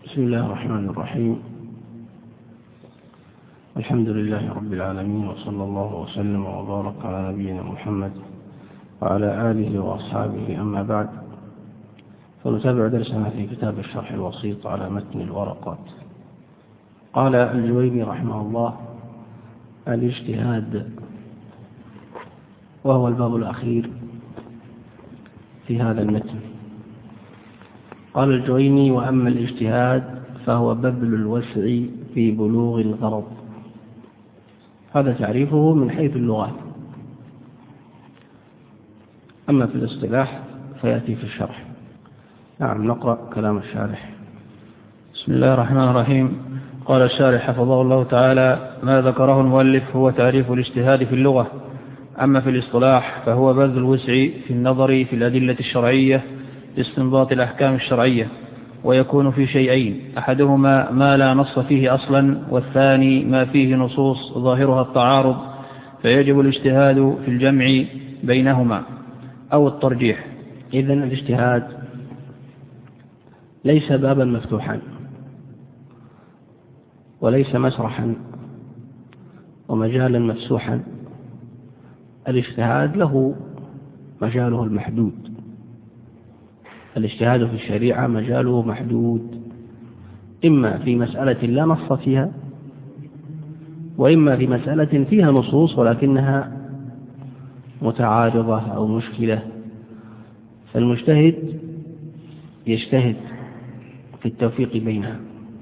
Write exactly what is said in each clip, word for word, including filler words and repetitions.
بسم الله الرحمن الرحيم. الحمد لله رب العالمين، وصلى الله وسلم وبارك على نبينا محمد وعلى آله وأصحابه. أما بعد، فنتابع درسنا في كتاب الشرح الوسيط على متن الورقات. قال الجويني رحمه الله: الاجتهاد، وهو الباب الأخير في هذا المتن. قال الجويني: وأما الاجتهاد فهو بذل الوسع في بلوغ الغرض. هذا تعريفه من حيث اللغة، أما في الاصطلاح فيأتي في الشرح. نعم، نقرأ كلام الشارح. بسم الله الرحمن الرحيم. قال الشارح حفظه الله تعالى: ما ذكره المؤلف هو تعريف الاجتهاد في اللغة. أما في الاصطلاح فهو بذل الوسع في النظر في الأدلة الشرعية لاستنباط الأحكام الشرعية، ويكون في شيئين: أحدهما ما لا نص فيه أصلا، والثاني ما فيه نصوص ظاهرها التعارض، فيجب الاجتهاد في الجمع بينهما أو الترجيح. إذن الاجتهاد ليس بابا مفتوحا، وليس مسرحا ومجالا مفسوحا. الاجتهاد له مجاله المحدود. الاجتهاد في الشريعة مجاله محدود، إما في مسألة لا نص فيها، وإما في مسألة فيها نصوص ولكنها متعارضة أو مشكلة، فالمجتهد يجتهد في التوفيق بينها.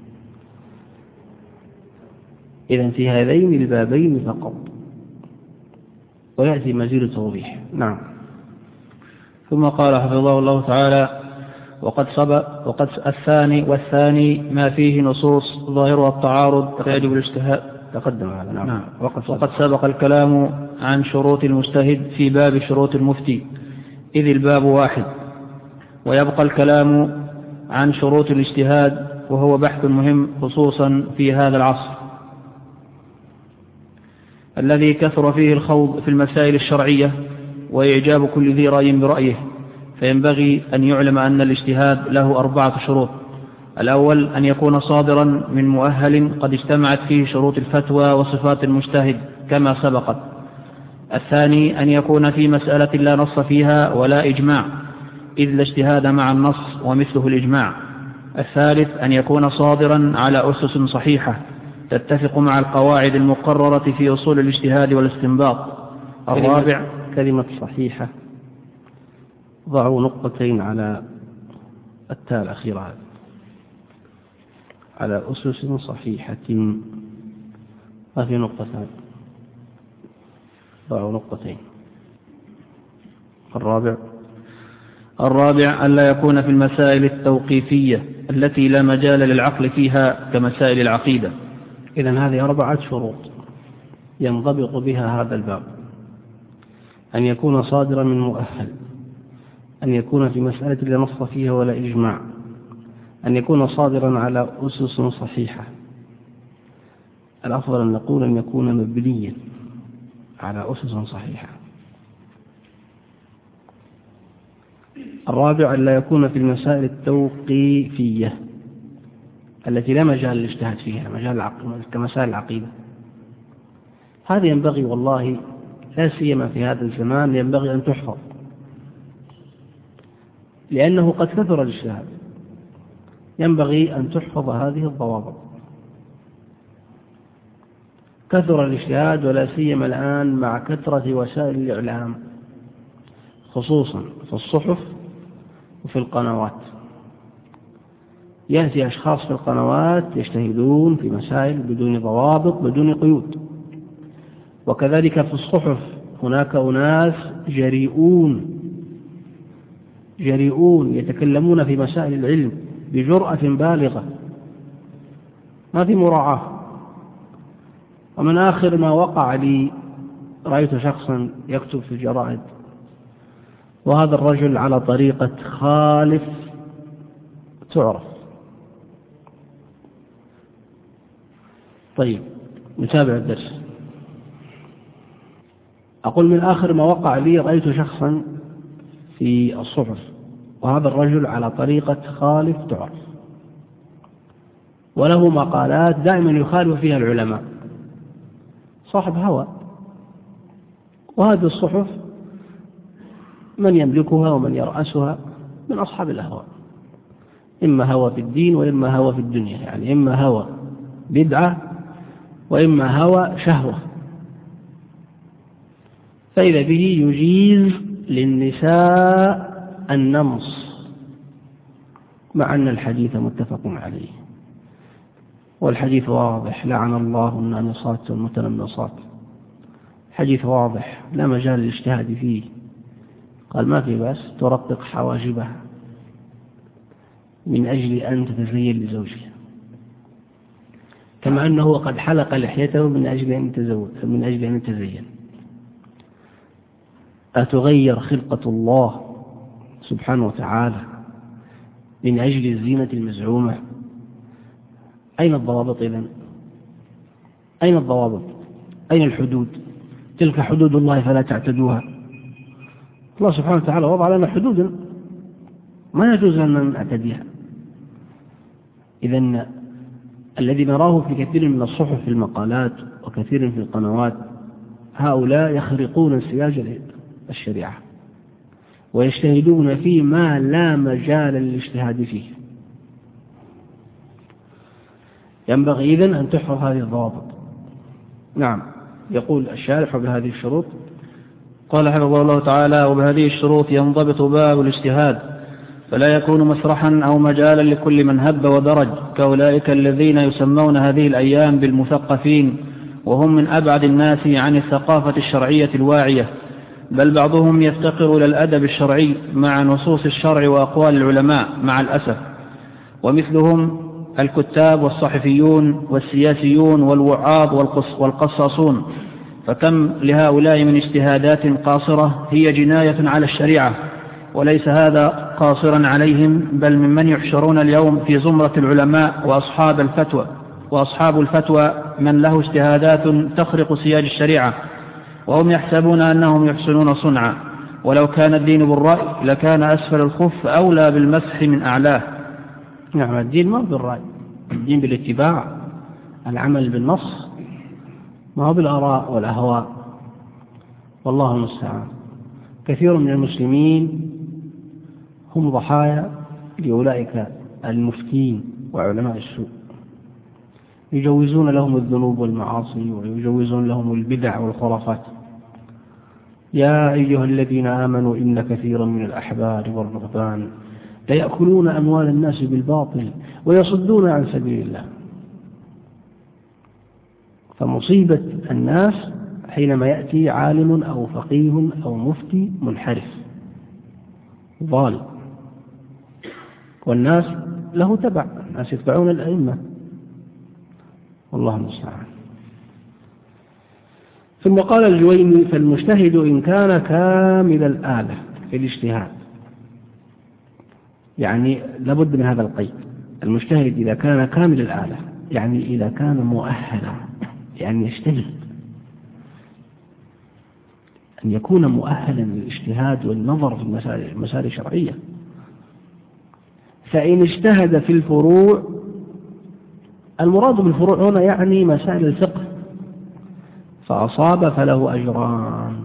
إذن في هذين البابين فقط، ويأتي مزيد توضيح. نعم. ثم قال حفظه الله تعالى: وقد سبق وقد الثاني والثاني ما فيه نصوص ظاهرها التعارض، فيجب الاجتهاد. تقدم هذا. نعم. نعم. وقد, وقد سبق الكلام عن شروط المجتهد في باب شروط المفتي، إذ الباب واحد، ويبقى الكلام عن شروط الاجتهاد، وهو بحث مهم خصوصا في هذا العصر الذي كثر فيه الخوض في المسائل الشرعية وإعجاب كل ذي رأي برأيه. فينبغي أن يعلم أن الاجتهاد له أربعة شروط: الأول أن يكون صادرا من مؤهل قد اجتمعت فيه شروط الفتوى وصفات المجتهد كما سبقت. الثاني أن يكون في مسألة لا نص فيها ولا إجماع، إذ لا اجتهاد مع النص ومثله الإجماع. الثالث أن يكون صادرا على أسس صحيحة تتفق مع القواعد المقررة في أصول الاجتهاد والاستنباط. الرابع كلمة صحيحة، ضعوا نقطتين على التاء الأخيرة، على أسس صحيحة، ما في نقطتين، ضعوا نقطتين. الرابع الرابع ألا يكون في المسائل التوقيفية التي لا مجال للعقل فيها كمسائل العقيدة. إذن هذه أربعة شروط ينضبط بها هذا الباب: أن يكون صادرا من مؤهل، أن يكون في مسألة لا نص فيها ولا إجماع، أن يكون صادرا على أسس صحيحة. الأفضل أن نقول أن يكون مبنيا على أسس صحيحة. الرابع أن لا يكون في المسائل التوقيفية التي لا مجال للاجتهاد فيها، مجال العقل كمسائل العقيدة. هذا ينبغي والله لا سيما في هذا الزمان ينبغي أن تحفظ، لأنه قد كثر الاجتهاد. ينبغي أن تحفظ هذه الضوابط. كثر الاجتهاد، ولا سيما الآن مع كثرة وسائل الإعلام، خصوصا في الصحف وفي القنوات. يأتي أشخاص في القنوات يجتهدون في مسائل بدون ضوابط بدون قيود، وكذلك في الصحف هناك أناس جريئون جريئون يتكلمون في مسائل العلم بجرأة بالغة، ما في مراعاة. ومن آخر ما وقع لي، رأيت شخصا يكتب في الجرائد، وهذا الرجل على طريقة خالف تعرف. طيب، نتابع الدرس. أقول من آخر ما وقع لي، رأيت شخصا في الصحف وهذا الرجل على طريقة خالف تعرف. وله مقالات دائما يخالف فيها العلماء، صاحب هوى. وهذه الصحف من يملكها ومن يرأسها من أصحاب الأهواء، إما هوى في الدين وإما هوى في الدنيا، يعني إما هوى بدعة وإما هوى شهوة. فإذا به يجيز للنساء النمص مع أن الحديث متفق عليه، والحديث واضح: لعن الله النامصات والمتنمصات. حديث واضح لا مجال للاجتهاد فيه. قال ما في بأس ترقق حواجبها من أجل أن تتزين لزوجها، كما أنه قد حلق لحيته من أجل أن يتزوج من أجل أن يتزين. أتغير خلقة الله سبحانه وتعالى من أجل الزينة المزعومة؟ أين الضوابط إذن؟ أين الضوابط؟ أين الحدود؟ تلك حدود الله فلا تعتدوها. الله سبحانه وتعالى وضع لنا حدودا ما يجوز أن نعتديها. إذن الذي نراه في كثير من الصحف في المقالات وكثير في القنوات هؤلاء يخرقون سياج الشريعة ويجتهدون في ما لا مجال للاجتهاد فيه. ينبغي إذن أن تحفظ هذه الضوابط. نعم. يقول الشارح بهذه الشروط. قال حفظه الله تعالى: وبهذه الشروط ينضبط باب الاجتهاد، فلا يكون مسرحا أو مجالا لكل من هب ودرج كأولئك الذين يسمون هذه الأيام بالمثقفين، وهم من أبعد الناس عن الثقافة الشرعية الواعية، بل بعضهم يفتقر إلى الأدب الشرعي مع نصوص الشرع وأقوال العلماء مع الأسف. ومثلهم الكتاب والصحفيون والسياسيون والوعاظ والقصاصون، فكم لهؤلاء من اجتهادات قاصرة هي جناية على الشريعة، وليس هذا قاصرا عليهم، بل ممن يحشرون اليوم في زمرة العلماء وأصحاب الفتوى وأصحاب الفتوى من له اجتهادات تخرق سياج الشريعة، وهم يحسبون أنهم يحسنون صنعا، ولو كان الدين بالرأي لكان أسفل الخف أولى بالمسح من أعلاه. نعم، الدين ما بالرأي، الدين بالاتباع، العمل بالنص، ما هو بالآراء والأهواء. والله المستعان. كثير من المسلمين هم ضحايا لأولئك المفتين وعلماء السوء، يجوزون لهم الذنوب والمعاصي ويجوزون لهم البدع والخرافات. يا أيها الذين آمنوا إن كثيرا من الأحبار والرهبان ليأكلون أموال الناس بالباطل ويصدون عن سبيل الله. فمصيبة الناس حينما يأتي عالم أو فقيه أو مفتي منحرف ضال، والناس له تبع، الناس يتبعون الأئمة. والله المستعان. ثم قال الجويني: فالمجتهد إن كان كامل الآلة في الاجتهاد، يعني لابد من هذا القيد، المجتهد إذا كان كامل الآلة، يعني إذا كان مؤهلا، يعني يجتهد، أن يكون مؤهلا للاجتهاد والنظر في المسائل الشرعية. فإن اجتهد في الفروع، المراد بالفروع هنا يعني مسائل الفقه، فأصاب فله أجران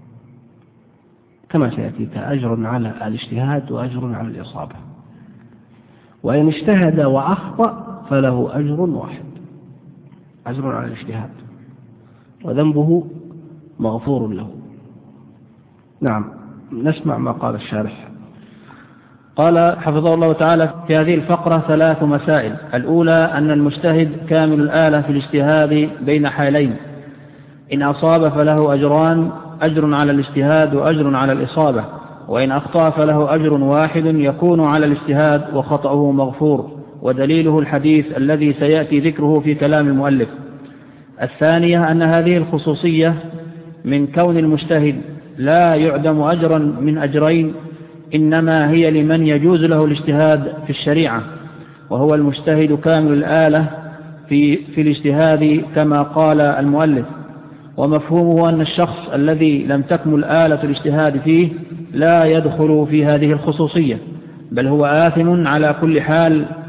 كما سيأتي، أجر على الاجتهاد وأجر على الإصابة. وإن اجتهد وأخطأ فله أجر واحد، أجر على الاجتهاد، وذنبه مغفور له. نعم، نسمع ما قال الشارح. قال حفظه الله تعالى: في هذه الفقرة ثلاث مسائل. الأولى أن المجتهد كامل الآلة في الاجتهاد بين حالين: إن أصاب فله أجران، أجر على الاجتهاد وأجر على الإصابة، وإن أخطأ فله أجر واحد يكون على الاجتهاد وخطأه مغفور، ودليله الحديث الذي سيأتي ذكره في كلام المؤلف. الثانية أن هذه الخصوصية من كون المجتهد لا يعدم أجرا من أجرين، إنما هي لمن يجوز له الاجتهاد في الشريعة، وهو المجتهد كامل الآلة في, في الاجتهاد كما قال المؤلف. ومفهومه أن الشخص الذي لم تكمل آلة الاجتهاد فيه لا يدخل في هذه الخصوصية، بل هو آثم على كل حال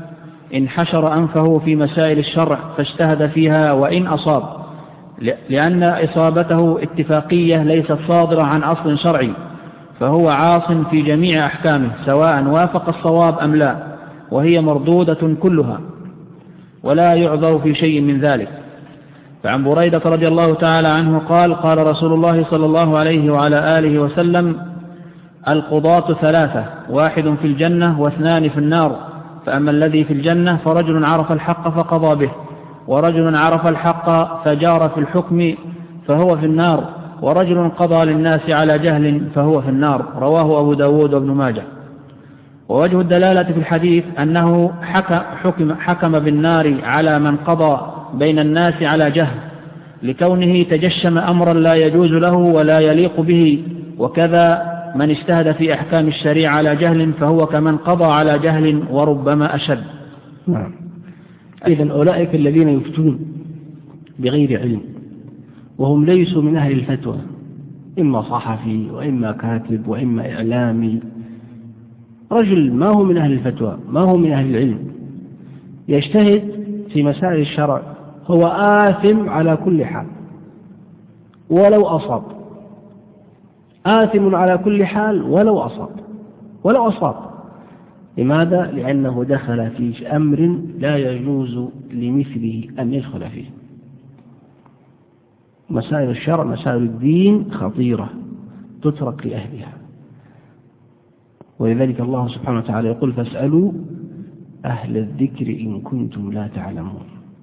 إن حشر أنفه في مسائل الشرع فاجتهد فيها وإن أصاب، لأن إصابته اتفاقية ليست صادرة عن أصل شرعي، فهو عاص في جميع أحكامه سواء وافق الصواب أم لا، وهي مردودة كلها ولا يعذر في شيء من ذلك. فعن بريدة رضي الله تعالى عنه قال: قال رسول الله صلى الله عليه وعلى آله وسلم: القضاة ثلاثة، واحد في الجنة واثنان في النار، فأما الذي في الجنة فرجل عرف الحق فقضى به، ورجل عرف الحق فجار في الحكم فهو في النار، ورجل قضى للناس على جهل فهو في النار. رواه أبو داود وابن ماجه. ووجه الدلالة في الحديث أنه حكم, حكم بالنار على من قضى بين الناس على جهل، لكونه تجشم أمرا لا يجوز له ولا يليق به، وكذا من اجتهد في أحكام الشريعة على جهل فهو كمن قضى على جهل وربما أشد. نعم. إذن أولئك الذين يفتون بغير علم وهم ليسوا من أهل الفتوى، إما صحفي وإما كاتب وإما إعلامي، رجل ما هو من أهل الفتوى ما هو من أهل العلم، يجتهد في مسائل الشرع، هو آثم على كل حال ولو أصاب، آثم على كل حال ولو أصاب ولو أصاب. لماذا؟ لأنه دخل في أمر لا يجوز لمثله أن يدخل فيه. مسائل الشرع مسائل الدين خطيرة تترك لأهلها، ولذلك الله سبحانه وتعالى يقول: فاسألوا أهل الذكر إن كنتم لا تعلمون.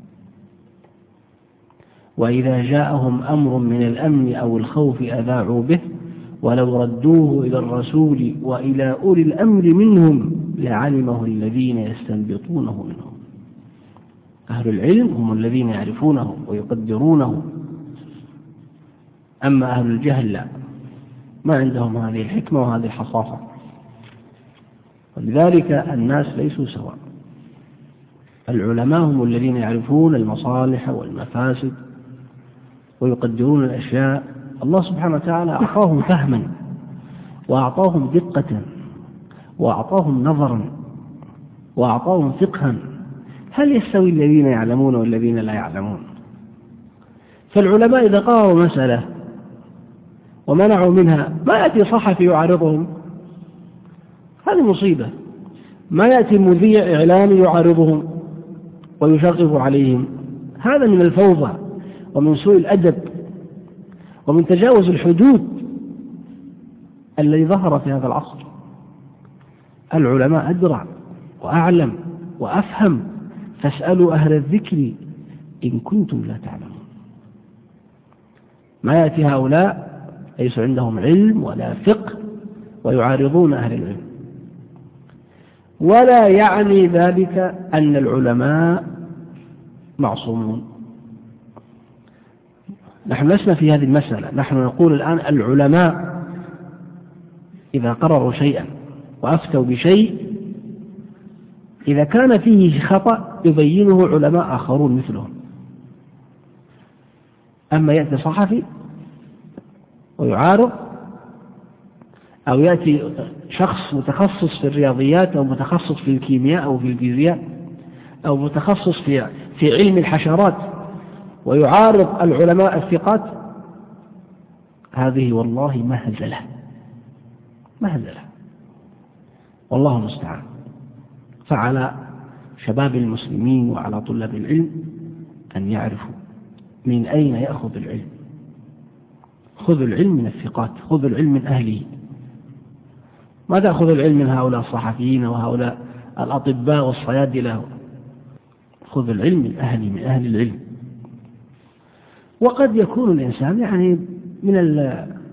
وإذا جاءهم أمر من الأمن أو الخوف أذاعوا به ولو ردوه إلى الرسول وإلى أولي الأمر منهم لعلمه الذين يستنبطونه منهم. أهل العلم هم الذين يعرفونه ويقدرونه، أما أهل الجهل لا، ما عندهم هذه الحكمة وهذه الحصافة. ولذلك الناس ليسوا سواء. العلماء هم الذين يعرفون المصالح والمفاسد ويقدرون الأشياء. الله سبحانه وتعالى أعطاهم فهما وأعطاهم دقة وأعطاهم نظرا وأعطاهم فقها. هل يستوي الذين يعلمون والذين لا يعلمون؟ فالعلماء إذا قرروا مسألة ومنعوا منها ما يأتي صحفي يعارضهم، هذه مصيبة. ما يأتي مذيع إعلامي يعارضهم ويشغب عليهم، هذا من الفوضى ومن سوء الأدب ومن تجاوز الحدود الذي ظهر في هذا العصر. العلماء أدرى وأعلم وأفهم، فاسألوا أهل الذكر إن كنتم لا تعلمون. ما يأتي هؤلاء ليس عندهم علم ولا فقه ويعارضون أهل العلم. ولا يعني ذلك أن العلماء معصومون. نحن لسنا في هذه المسألة، نحن نقول الآن العلماء إذا قرروا شيئا وأفتوا بشيء إذا كان فيه خطأ يبينه علماء آخرون مثلهم. أما يأتي صحفي ويعارض، أو يأتي شخص متخصص في الرياضيات أو متخصص في الكيمياء أو في الفيزياء أو متخصص في في علم الحشرات ويعارض العلماء الثقات، هذه والله مهزلة مهزلة والله المستعان. فعلى شباب المسلمين وعلى طلاب العلم أن يعرفوا من أين يأخذ العلم. خذ العلم من الثقات، خذ العلم من أهله، ما تأخذ العلم من هؤلاء الصحفيين وهؤلاء الأطباء والصيادلة. خذ العلم من أهل من أهل العلم. وقد يكون الإنسان يعني من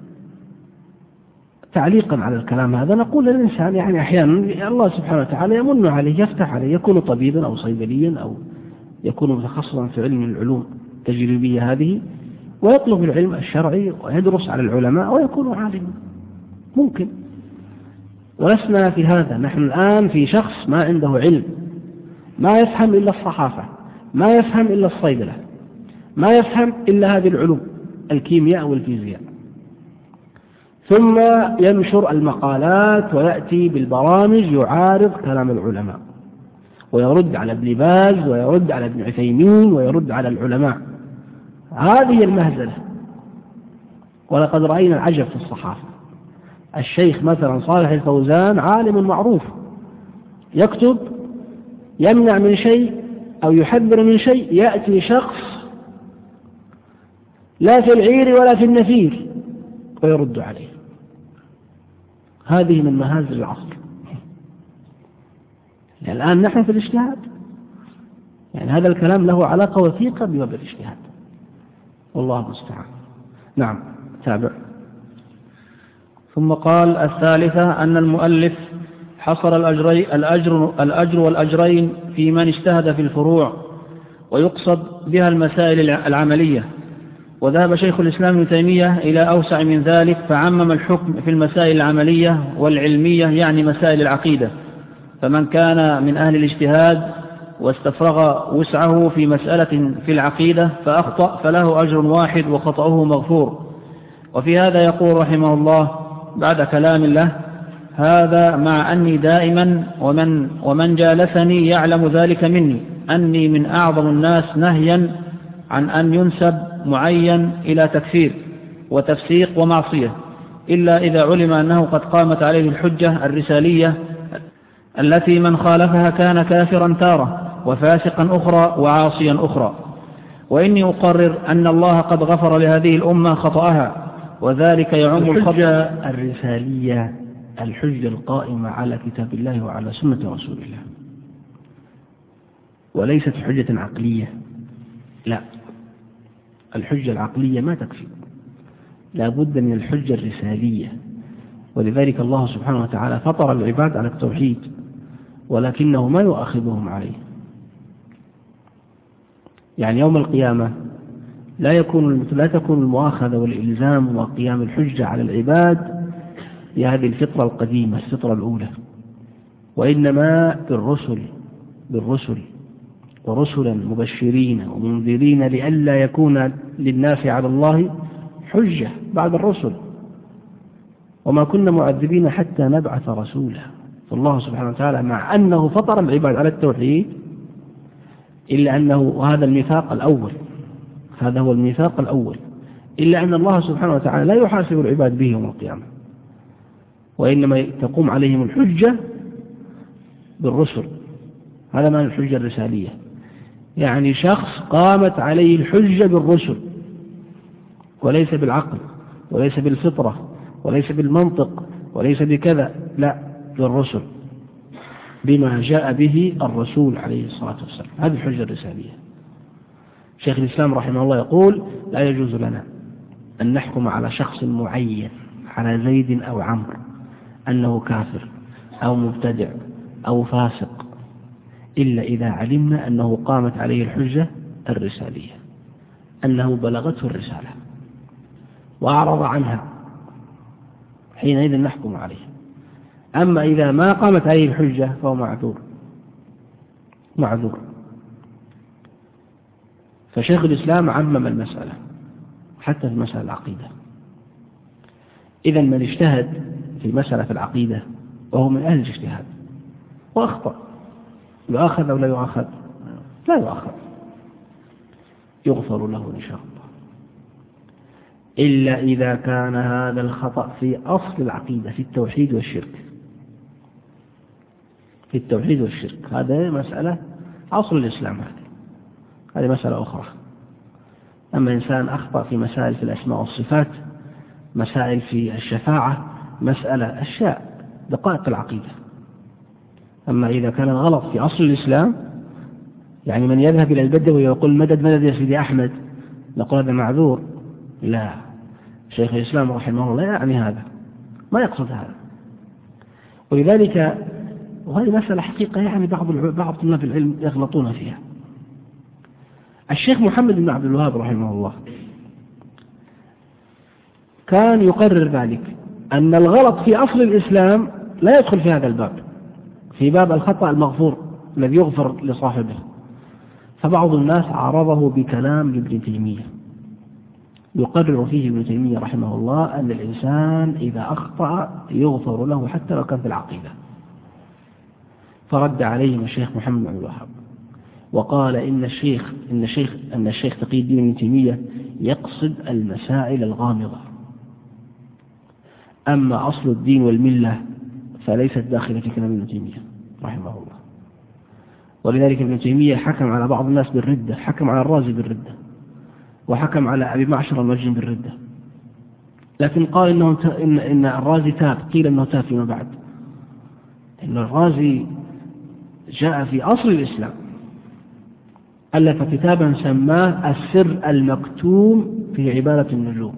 تعليقا على الكلام هذا نقول للإنسان يعني أحيانا الله سبحانه وتعالى يمن عليه، يفتح عليه، يكون طبيبا أو صيدليا أو يكون متخصصا في علم العلوم التجريبية هذه ويطلب العلم الشرعي ويدرس على العلماء ويكون عالما، ممكن. ولسنا في هذا. نحن الآن في شخص ما عنده علم، ما يفهم إلا الصحافة، ما يفهم إلا الصيدلة، ما يفهم إلا هذه العلوم الكيمياء والفيزياء، ثم ينشر المقالات ويأتي بالبرامج يعارض كلام العلماء ويرد على ابن باز ويرد على ابن عثيمين ويرد على العلماء. هذه المهزلة. ولقد رأينا العجب في الصحافة. الشيخ مثلا صالح الفوزان عالم معروف، يكتب يمنع من شيء أو يحذر من شيء، يأتي شخص لا في العير ولا في النفير ويرد عليه. هذه من مهازل العصر. يعني الآن نحن في الاجتهاد، يعني هذا الكلام له علاقة وثيقة بباب الاجتهاد، والله المستعان. نعم، تابع. ثم قال: الثالثة أن المؤلف حصر الأجر, الأجر, الأجر والأجرين في من اجتهد في الفروع، ويقصد بها المسائل العملية. وذهب شيخ الإسلام ابن تيمية إلى أوسع من ذلك، فعمم الحكم في المسائل العملية والعلمية، يعني مسائل العقيدة. فمن كان من أهل الاجتهاد واستفرغ وسعه في مسألة في العقيدة فأخطأ فله أجر واحد وخطأه مغفور. وفي هذا يقول رحمه الله بعد كلام الله: هذا مع أني دائما ومن, ومن جالسني يعلم ذلك مني أني من أعظم الناس نهيا عن أن ينسب معين إلى تكفير وتفسيق ومعصية، إلا إذا علم أنه قد قامت عليه الحجة الرسالية التي من خالفها كان كافرا تارة وفاسقا أخرى وعاصيا أخرى. وإني أقرر أن الله قد غفر لهذه الأمة خطأها، وذلك يعم الحجة الرسالية الحجة القائمة على كتاب الله وعلى سنة رسول الله، وليست حجة عقلية. لا، الحجة العقلية ما تكفي، لا بد من الحجة الرسالية. ولذلك الله سبحانه وتعالى فطر العباد على التوحيد، ولكنه ما يؤاخذهم عليه. يعني يوم القيامة لا يكون لا تكون المؤاخذة والإلزام وقيام الحجة على العباد بهذه الفطرة القديمة، الفطرة الأولى، وإنما بالرسل بالرسل ورسلا مبشرين ومنذرين لئلا يكون للناس على الله حجة بعد الرسل. وما كنا معذبين حتى نبعث رسولا. فالله سبحانه وتعالى مع أنه فطر العباد على التوحيد، إلا أنه، وهذا الميثاق الأول، هذا هو الميثاق الأول، إلا أن الله سبحانه وتعالى لا يحاسب العباد به يوم القيامة، وإنما تقوم عليهم الحجة بالرسل. هذا معنى الحجة الرسالية، يعني شخص قامت عليه الحجة بالرسل، وليس بالعقل وليس بالفطرة وليس بالمنطق وليس بكذا، لا، بالرسل، بما جاء به الرسول عليه الصلاة والسلام. هذه الحجة الرسالية. شيخ الإسلام رحمه الله يقول: لا يجوز لنا أن نحكم على شخص معين، على زيد أو عمرو، أنه كافر أو مبتدع أو فاسق، إلا إذا علمنا أنه قامت عليه الحجة الرسالية، أنه بلغته الرسالة وأعرض عنها، حينئذ نحكم عليه. أما إذا ما قامت عليه الحجة فهو معذور معذور. فشيخ الإسلام عمم المسألة حتى في مسألة العقيدة. إذن من اجتهد في مسألة في العقيدة وهو من أهل الاجتهاد وأخطأ، يؤاخذ أو لا يؤاخذ؟ لا يؤاخذ، يغفر له إن شاء الله، إلا إذا كان هذا الخطأ في أصل العقيدة، في التوحيد والشرك. في التوحيد والشرك هذا مسألة أصل الإسلام، هذه هذه مسألة أخرى. أما إنسان أخطأ في مسائل في الأسماء والصفات، مسائل في الشفاعة، مسألة أشياء دقائق العقيدة. أما إذا كان الغلط في أصل الإسلام، يعني من يذهب إلى البدوي ويقول مدد مدد يا سيدي أحمد، نقول هذا معذور. لا، شيخ الإسلام رحمه الله لا يعني هذا، ما يقصد هذا. ولذلك، وهذه مسألة حقيقة يعني بعض بعض طلاب العلم يغلطون فيها. الشيخ محمد بن عبد الوهاب رحمه الله كان يقرر ذلك، أن الغلط في أصل الإسلام لا يدخل في هذا الباب، في باب الخطأ المغفور الذي يغفر لصاحبه. فبعض الناس عارضه بكلام ابن تيمية، يقرر فيه ابن تيمية رحمه الله أن الإنسان إذا أخطأ يغفر له حتى لو كان في العقيدة. فرد عليهم الشيخ محمد بن عبد الوهاب وقال إن الشيخ إن الشيخ أن الشيخ تقي الدين ابن تيمية يقصد المسائل الغامضة، أما أصل الدين والملة فليست داخلة في كلام ابن تيمية رحمه الله. ولذلك ابن تيمية حكم على بعض الناس بالردة، حكم على الرازي بالردة، وحكم على أبي معشر المجني بالردة، لكن قال إنه إن, إن الرازي تاب، قيل إنه تاب فيما بعد، إن الرازي جاء في أصل الإسلام، ألف كتابا سماه السر المكتوم في عبارة النجوم،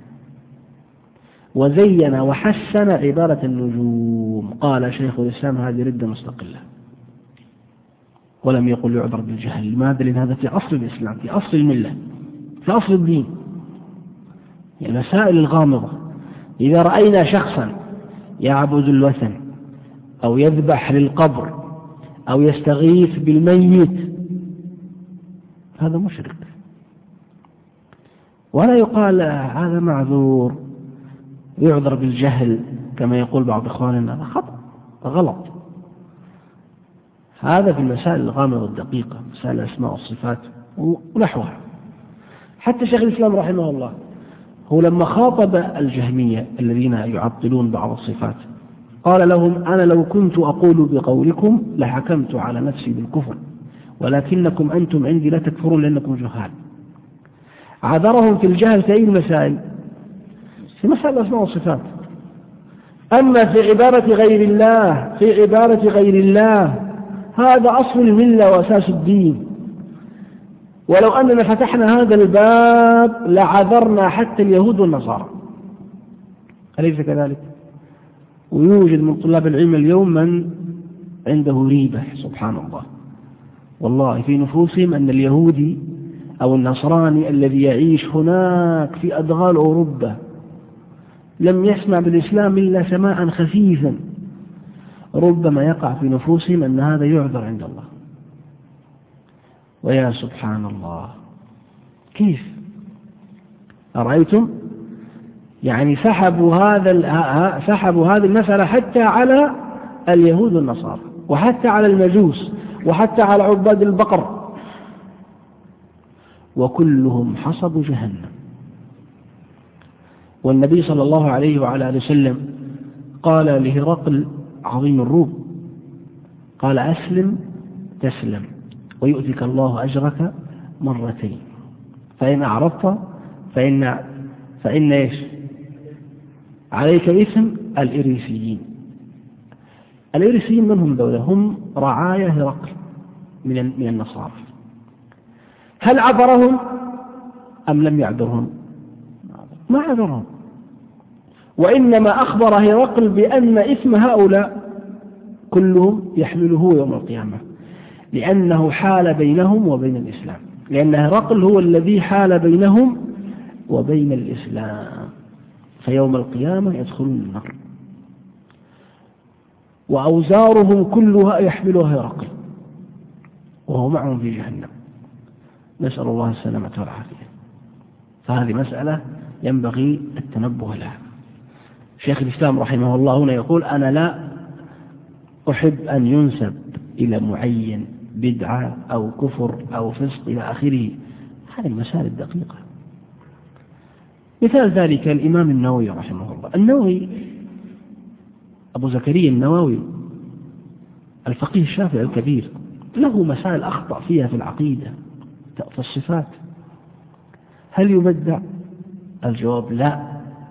وزين وحسن عبارة النجوم. قال شيخ الإسلام هذه ردة مستقلة، ولم يقل يعذر بالجهل. لماذا؟ لأن هذا في أصل الإسلام، في أصل الملة، في أصل الدين. يعني المسائل الغامضة، إذا رأينا شخصا يعبد الوثن أو يذبح للقبر أو يستغيث بالميت، هذا مشرك، ولا يقال هذا معذور يعذر بالجهل كما يقول بعض إخواننا، هذا خطأ غلط. هذا في المسائل الغامضة الدقيقة، مسائل الأسماء والصفات ونحوها. حتى شيخ الإسلام رحمه الله هو لما خاطب الجهمية الذين يعطلون بعض الصفات قال لهم: أنا لو كنت أقول بقولكم لحكمت على نفسي بالكفر، ولكنكم أنتم عندي لا تكفرون لأنكم جهال. عذرهم في الجهل في أي المسائل؟ في مسائل الأسماء والصفات. أما في عبارة غير الله، في عبارة غير الله هذا أصل الملة وأساس الدين، ولو أننا فتحنا هذا الباب لعذرنا حتى اليهود والنصارى، أليس كذلك؟ ويوجد من طلاب العلم اليوم من عنده ريبة سبحان الله، والله في نفوسهم أن اليهودي أو النصراني الذي يعيش هناك في أدغال أوروبا لم يسمع بالإسلام إلا سماعا خفيفا، ربما يقع في نفوسهم أن هذا يعذر عند الله. ويا سبحان الله، كيف أرأيتم؟ يعني سحبوا هذا سحبوا هذه المسألة حتى على اليهود والنصارى، وحتى على المجوس، وحتى على عباد البقر، وكلهم حصب جهنم. والنبي صلى الله عليه وعلى آله وسلم قال لهرقل عظيم الروم، قال: أسلم تسلم ويؤتك الله أجرك مرتين، فإن أعرضت فإن فإن إيش عليك إثم الإريسيين. الإريسيين من هم دولة؟ هم رعايا هرقل من من النصارى. هل عذرهم أم لم يعذرهم؟ ما عذرهم، وإنما أخبر هرقل بأن إثم هؤلاء كلهم يحمله يوم القيامة، لأنه حال بينهم وبين الإسلام، لأن هرقل هو الذي حال بينهم وبين الإسلام، فيوم القيامة يدخلون النار، وأوزارهم كلها يحملها هرقل وهو معهم في جهنم، نسأل الله السلامة والعافية. فهذه مسألة ينبغي التنبه لها. شيخ الإسلام رحمه الله هنا يقول: أنا لا أحب أن ينسب إلى معين بدعة أو كفر أو فسق إلى آخره، هذه المسائل الدقيقة. مثال ذلك الإمام النووي رحمه الله. النووي أبو زكريا النووي الفقيه الشافعي الكبير، له مسائل أخطأ فيها في العقيدة في الصفات. هل يبدع؟ الجواب لا.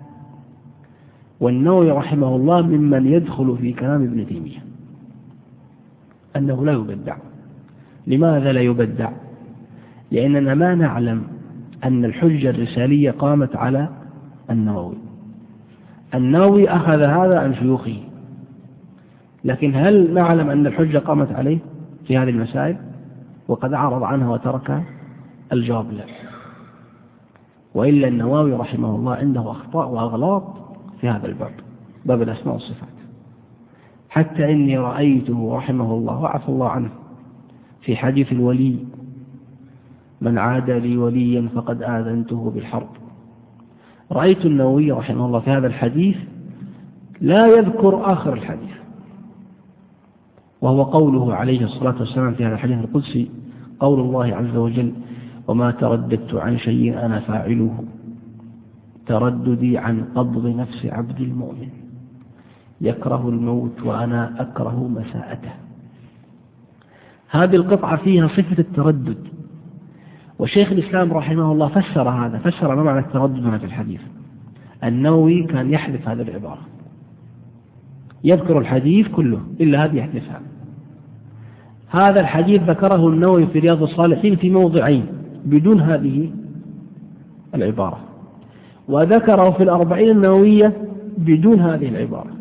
والنووي رحمه الله ممن يدخل في كلام ابن تيمية أنه لا يبدع. لماذا لا يبدع؟ لأننا ما نعلم أن الحجة الرسالية قامت على النووي. النووي أخذ هذا عن شيوخه، لكن هل نعلم أن الحجة قامت عليه في هذه المسائل وقد أعرض عنها وتركها؟ الجواب لا. وإلا النووي رحمه الله عنده أخطاء وأغلاط في هذا الباب، باب الأسماء والصفات. حتى إني رأيته رحمه الله وعفى الله عنه في حديث الولي: من عاد لي وليا فقد آذنته بالحرب. رأيت النووي رحمه الله في هذا الحديث لا يذكر آخر الحديث، وهو قوله عليه الصلاة والسلام في هذا الحديث القدسي، قول الله عز وجل: وما ترددت عن شيء أنا فاعله ترددي عن قبض نفس عبد المؤمن يكره الموت وأنا أكره مساءته. هذه القطعة فيها صفة التردد، وشيخ الإسلام رحمه الله فسر هذا، فسر ما معنى التردد هنا في الحديث. النووي كان يحذف هذه العبارة، يذكر الحديث كله إلا هذه يحذفها. هذا الحديث ذكره النووي في رياض الصالحين في موضعين بدون هذه العبارة، وذكره في الأربعين النووية بدون هذه العبارة.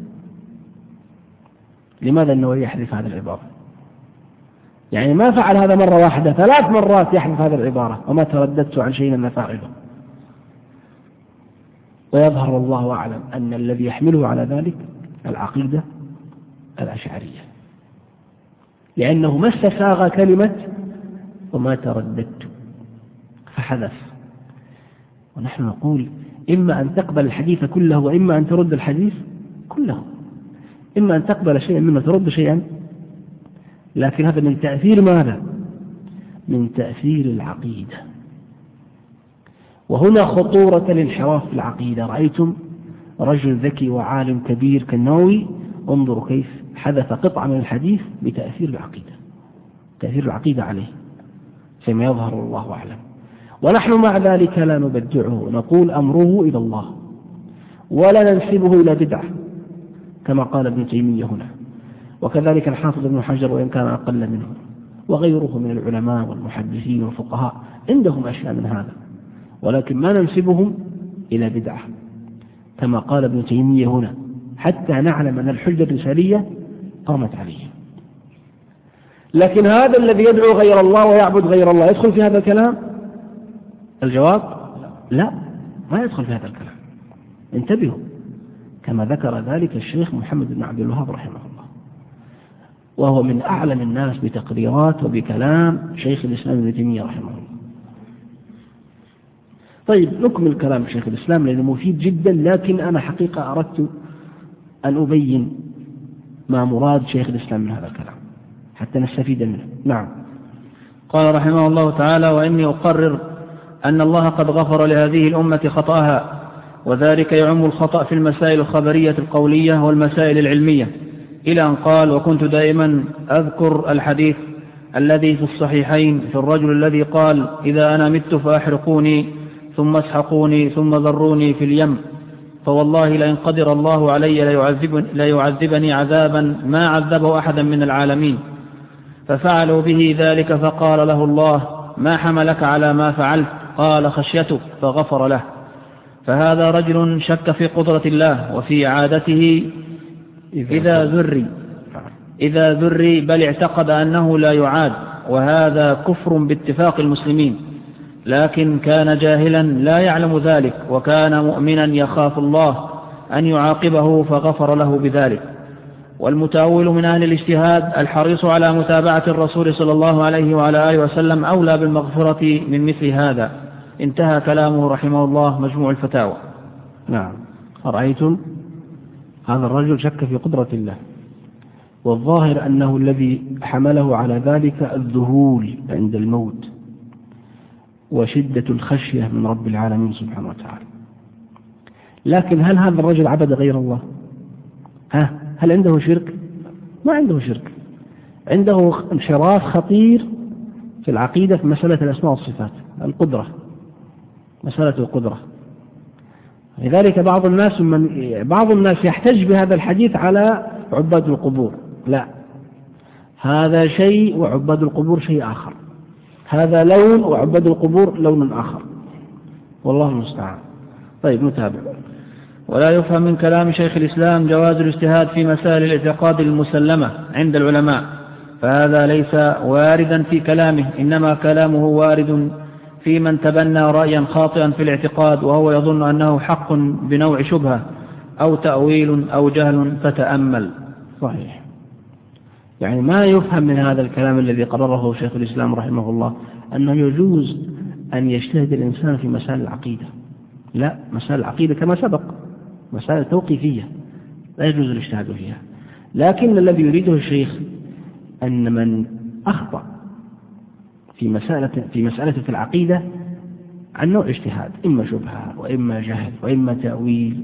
لماذا النووي يحذف هذه العبارة؟ يعني ما فعل هذا مرة واحدة، ثلاث مرات يحذف هذه العبارة: وما ترددت عن شيء أنا فاعله. ويظهر والله أعلم أن الذي يحمله على ذلك العقيدة الأشعرية، لأنه ما استساغ كلمة وما ترددت فحذف. ونحن نقول إما أن تقبل الحديث كله وإما أن ترد الحديث كله، إما أن تقبل شيئا مما ترد شيئا، لكن هذا من تأثير ماذا؟ من تأثير العقيدة. وهنا خطورة الانحراف في العقيدة. رأيتم رجل ذكي وعالم كبير كالنووي، انظروا كيف حذف قطعة من الحديث بتأثير العقيدة، تأثير العقيدة عليه فيما يظهر والله أعلم. ونحن مع ذلك لا نبدعه، نقول أمره إلى الله ولا ننسبه إلى بدعة كما قال ابن تيمية هنا، وكذلك الحافظ ابن حجر وإن كان أقل منه، وغيره من العلماء والمحدثين والفقهاء عندهم أشياء من هذا، ولكن ما ننسبهم إلى بدعة كما قال ابن تيمية هنا، حتى نعلم أن الحجة الرسالية قامت عليه. لكن هذا الذي يدعو غير الله ويعبد غير الله يدخل في هذا الكلام؟ الجواب لا، ما يدخل في هذا الكلام. انتبهوا، كما ذكر ذلك الشيخ محمد بن عبد الوهاب رحمه الله، وهو من أعلم الناس بتقريرات وبكلام شيخ الإسلام ابن تيمية رحمه الله. طيب نكمل كلام شيخ الإسلام لأنه مفيد جدا، لكن أنا حقيقة أردت أن أبين ما مراد شيخ الإسلام من هذا الكلام حتى نستفيد منه. نعم. قال رحمه الله تعالى: وإني أقرر أن الله قد غفر لهذه الأمة خطأها، وذلك يعم الخطأ في المسائل الخبرية القولية والمسائل العلمية، إلى أن قال: وكنت دائما أذكر الحديث الذي في الصحيحين في الرجل الذي قال: إذا أنا مت فأحرقوني ثم اسحقوني ثم ذروني في اليم، فوالله لئن قدر الله علي ليعذب ليعذبني عذابا ما عذبه أحدا من العالمين. ففعلوا به ذلك، فقال له الله: ما حملك على ما فعلت؟ قال: خشيتك، فغفر له. فهذا رجل شك في قدرة الله وفي عادته إذا ذري إذا ذري بل اعتقد أنه لا يعاد، وهذا كفر باتفاق المسلمين، لكن كان جاهلا لا يعلم ذلك، وكان مؤمنا يخاف الله أن يعاقبه فغفر له بذلك. والمتأول من أهل الاجتهاد الحريص على متابعة الرسول صلى الله عليه وعلى آله وسلم أولى بالمغفرة من مثل هذا. انتهى كلامه رحمه الله، مجموع الفتاوى. نعم. رأيتم هذا الرجل شك في قدرة الله، والظاهر أنه الذي حمله على ذلك الذهول عند الموت وشدة الخشية من رب العالمين سبحانه وتعالى. لكن هل هذا الرجل عبد غير الله؟ ها؟ هل عنده شرك؟ ما عنده شرك، عنده انحراف خطير في العقيدة في مسألة الأسماء والصفات، القدرة، مسألة القدرة. لذلك بعض الناس من بعض الناس يحتج بهذا الحديث على عباد القبور. لا، هذا شيء وعباد القبور شيء آخر، هذا لون وعباد القبور لون آخر، والله المستعان. طيب نتابع. ولا يفهم من كلام شيخ الإسلام جواز الاجتهاد في مسائل الاعتقاد المسلمة عند العلماء، فهذا ليس واردا في كلامه، إنما كلامه وارد في من تبنى رأيا خاطئا في الاعتقاد وهو يظن أنه حق بنوع شبهة أو تأويل أو جهل، فتأمل. صحيح. يعني ما يفهم من هذا الكلام الذي قرره شيخ الإسلام رحمه الله أنه يجوز أن يجتهد الإنسان في مسائل العقيدة. لا، مسائل العقيدة كما سبق مسائل توقيفية لا يجوز الاجتهاد فيها، لكن الذي يريده الشيخ أن من أخطأ في مسألة في مسألة في العقيدة عن نوع اجتهاد، إما شبهة وإما جهل وإما تأويل،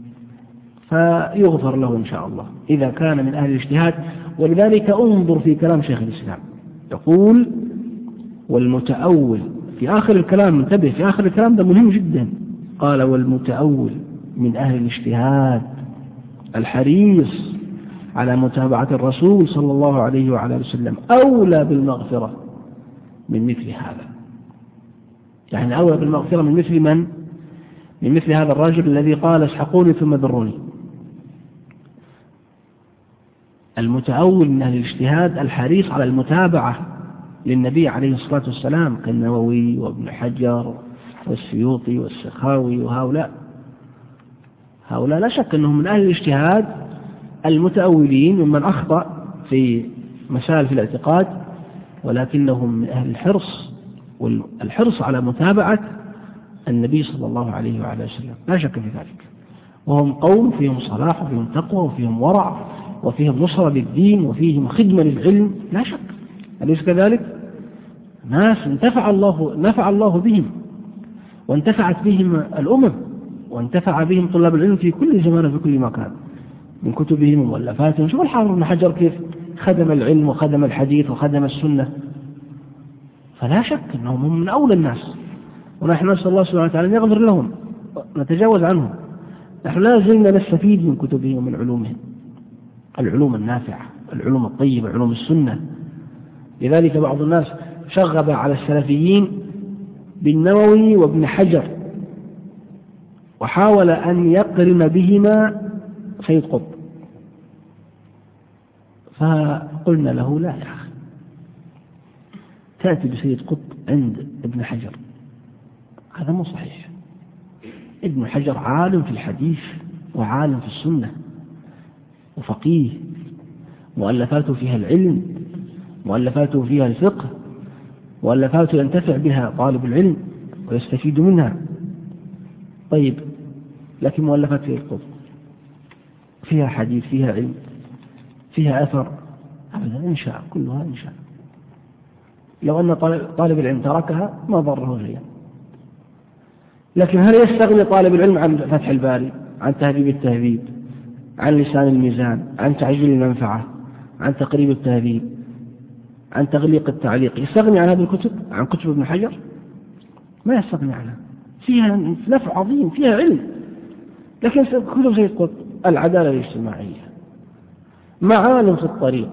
فيغفر له إن شاء الله إذا كان من أهل الاجتهاد. ولذلك انظر في كلام شيخ الإسلام، يقول والمتأول في آخر الكلام، انتبه في آخر الكلام ده مهم جدا، قال والمتأول من أهل الاجتهاد الحريص على متابعة الرسول صلى الله عليه وعلى وسلم أولى بالمغفرة من مثل هذا. يعني أولى بالمغفرة من مثل من؟ من مثل هذا الرجل الذي قال اسحقوني ثم ذروني. المتأول من أهل الاجتهاد الحريص على المتابعة للنبي عليه الصلاة والسلام كالنووي وابن حجر والسيوطي والسخاوي وهؤلاء، هؤلاء لا شك أنهم من أهل الاجتهاد المتأولين ممن أخطأ في مسائل في الاعتقاد، ولكنهم من أهل الحرص والحرص على متابعة النبي صلى الله عليه وعلى وسلم، لا شك في ذلك. وهم قوم فيهم صلاح وفيهم تقوى وفيهم ورع وفيهم نصرة للدين وفيهم خدمة للعلم، لا شك. أليس كذلك؟ ناس انتفع الله نفع الله بهم، وانتفعت بهم الأمم، وانتفع بهم طلاب العلم في كل زمان وفي كل مكان من كتبهم ومؤلفاتهم. شوف الحافظ ابن حجر كيف خدم العلم وخدم الحديث وخدم السنة، فلا شك أنهم هم من أولى الناس، ونحن نسأل الله سبحانه وتعالى أن يغفر لهم نتجاوز عنهم. نحن لا زلنا نستفيد من كتبهم ومن علومهم، العلوم النافعة، العلوم الطيبة، علوم السنة. لذلك بعض الناس شغب على السلفيين بالنووي وابن حجر، وحاول أن يقرن بهما سيد قطب، فقلنا له لا يا أخي، تأتي بسيد قطب عند ابن حجر، هذا مو صحيح. ابن حجر عالم في الحديث وعالم في السنة وفقيه، مؤلفاته فيها العلم، مؤلفاته فيها الفقه، مؤلفاته ينتفع بها طالب العلم ويستفيد منها. طيب، لكن مؤلفات سيد قطب فيها حديث، فيها علم، فيها أثر؟ أبدا، إنشاء، كلها إنشاء. لو أن طالب العلم تركها ما ضره شيئا. لكن هل يستغني طالب العلم عن فتح الباري، عن تهذيب التهذيب، عن لسان الميزان، عن تعجيل المنفعة، عن تقريب التهذيب، عن تغليق التعليق؟ يستغني عن هذه الكتب، عن كتب ابن حجر؟ ما يستغني عنها، فيها نفع عظيم، فيها علم. لكن كتب سيد قطب العدالة الاجتماعية، معالم في الطريق،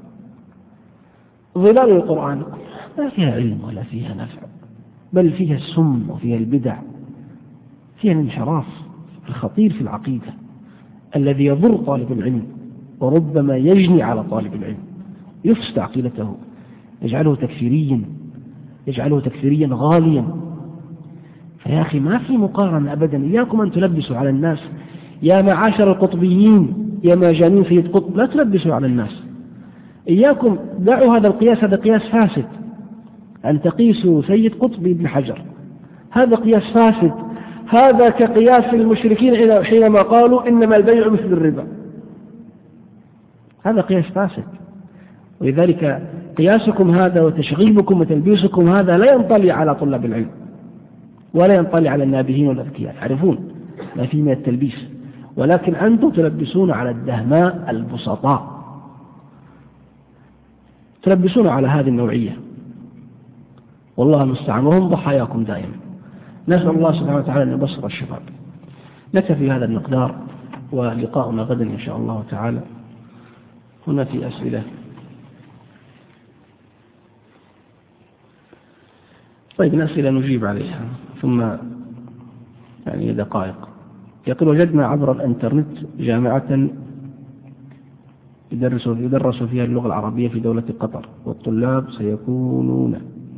ظلال القرآن، ما فيها علم ولا فيها نفع، بل فيها السم وفيها البدع، فيها الانحراف الخطير في العقيدة الذي يضر طالب العلم، وربما يجني على طالب العلم، يفسد عقيدته، يجعله تكفيريا، يجعله تكفيريا غاليا. فيا أخي ما في مقارنة أبدا. إياكم أن تلبسوا على الناس، يا معاشر القطبيين، يا مجانين سيد قطب، لا تلبسوا على الناس. إياكم، دعوا هذا القياس، هذا قياس فاسد، أن تقيسوا سيد قطب بابن حجر، هذا قياس فاسد. هذا كقياس المشركين حينما قالوا إنما البيع مثل الربا، هذا قياس فاسد. ولذلك قياسكم هذا وتشغيبكم وتلبيسكم هذا لا ينطلي على طلاب العلم، ولا ينطلي على النابهين والأذكياء، يعرفون ما فيه من التلبيس، ولكن أنتم تلبسون على الدهماء البسطاء، تلبسون على هذه النوعية، والله المستعان، وهم ضحاياكم دائما. نسأل الله سبحانه وتعالى أن يبصر الشباب. نكتفي هذا المقدار، ولقاؤنا غدا إن شاء الله تعالى. هنا في أسئلة. طيب، أسئلة نجيب عليها ثم يعني دقائق. يقول وجدنا عبر الإنترنت جامعة يدرس يدرس فيها اللغة العربية في دولة قطر، والطلاب سيكونون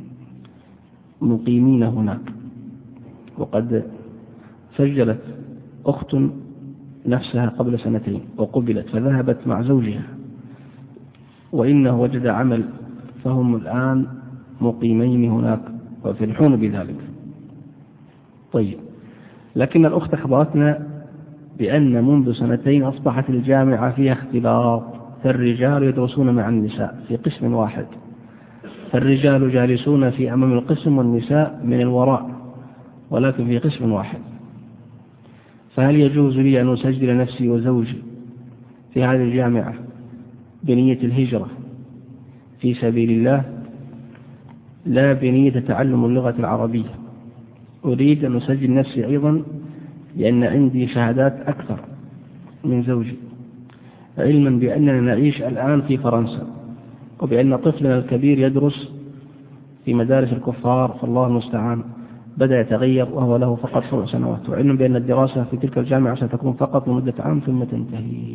مقيمين هناك، وقد سجلت أخت نفسها قبل سنتين وقبلت، فذهبت مع زوجها، وإنه وجد عمل، فهم الآن مقيمين هناك وفرحون بذلك. طيب، لكن الأخت أخبرتنا بأن منذ سنتين أصبحت الجامعة فيها اختلاط فالرجال يدرسون مع النساء في قسم واحد، فالرجال جالسون في أمام القسم والنساء من الوراء، ولكن في قسم واحد. فهل يجوز لي أن أسجل نفسي وزوجي في هذه الجامعة بنية الهجرة في سبيل الله لا بنية تعلم اللغة العربية؟ أريد أن أسجل نفسي أيضا لأن عندي شهادات أكثر من زوجي، علما بأننا نعيش الآن في فرنسا، وبأن طفلنا الكبير يدرس في مدارس الكفار، فالله المستعان بدأ يتغير وهو له فقط سبع سنوات، وعلم بأن الدراسة في تلك الجامعة ستكون فقط لمدة عام ثم تنتهي.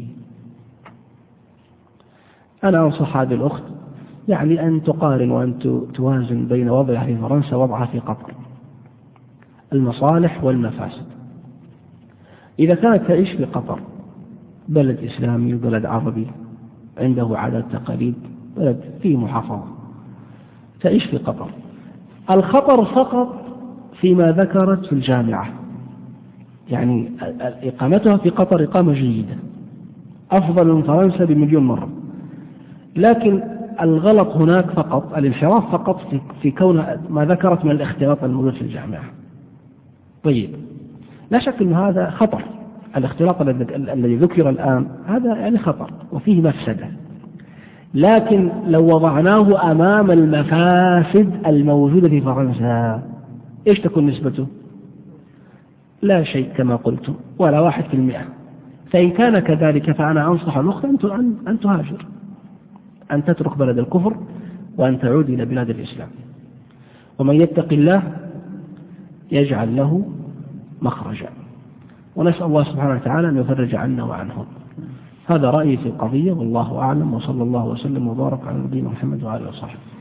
أنا أنصح هذه الأخت يعني أن تقارن وأن توازن بين وضعها في فرنسا ووضعها في قطر، المصالح والمفاسد. إذا كانت تعيش في قطر، بلد إسلامي وبلد عربي عنده عادات تقاليد، بلد فيه محافظة، تعيش في قطر. الخطر فقط فيما ذكرت في الجامعة، يعني إقامتها في قطر إقامة جيدة أفضل من فرنسا بمليون مرة، لكن الغلط هناك فقط الانحراف فقط في, في كون ما ذكرت من الاختلاط الموجود في الجامعة. طيب، لا شك أن هذا خطر، الاختلاط الذي ذكر الآن هذا يعني خطر وفيه مفسدة، لكن لو وضعناه أمام المفاسد الموجودة في فرنسا إيش تكون نسبته؟ لا شيء كما قلت، ولا واحد في المئة. فإن كان كذلك فأنا أنصح الأخت أن تهاجر، أن تترك بلد الكفر وأن تعود إلى بلاد الإسلام. ومن يتق الله يجعل له مخرجا، ونسأل الله سبحانه وتعالى أن يفرج عنا وعنهم. هذا رأيي في القضية، والله أعلم، وصلى الله وسلم وبارك على نبينا محمد وعلى آله وصحبه.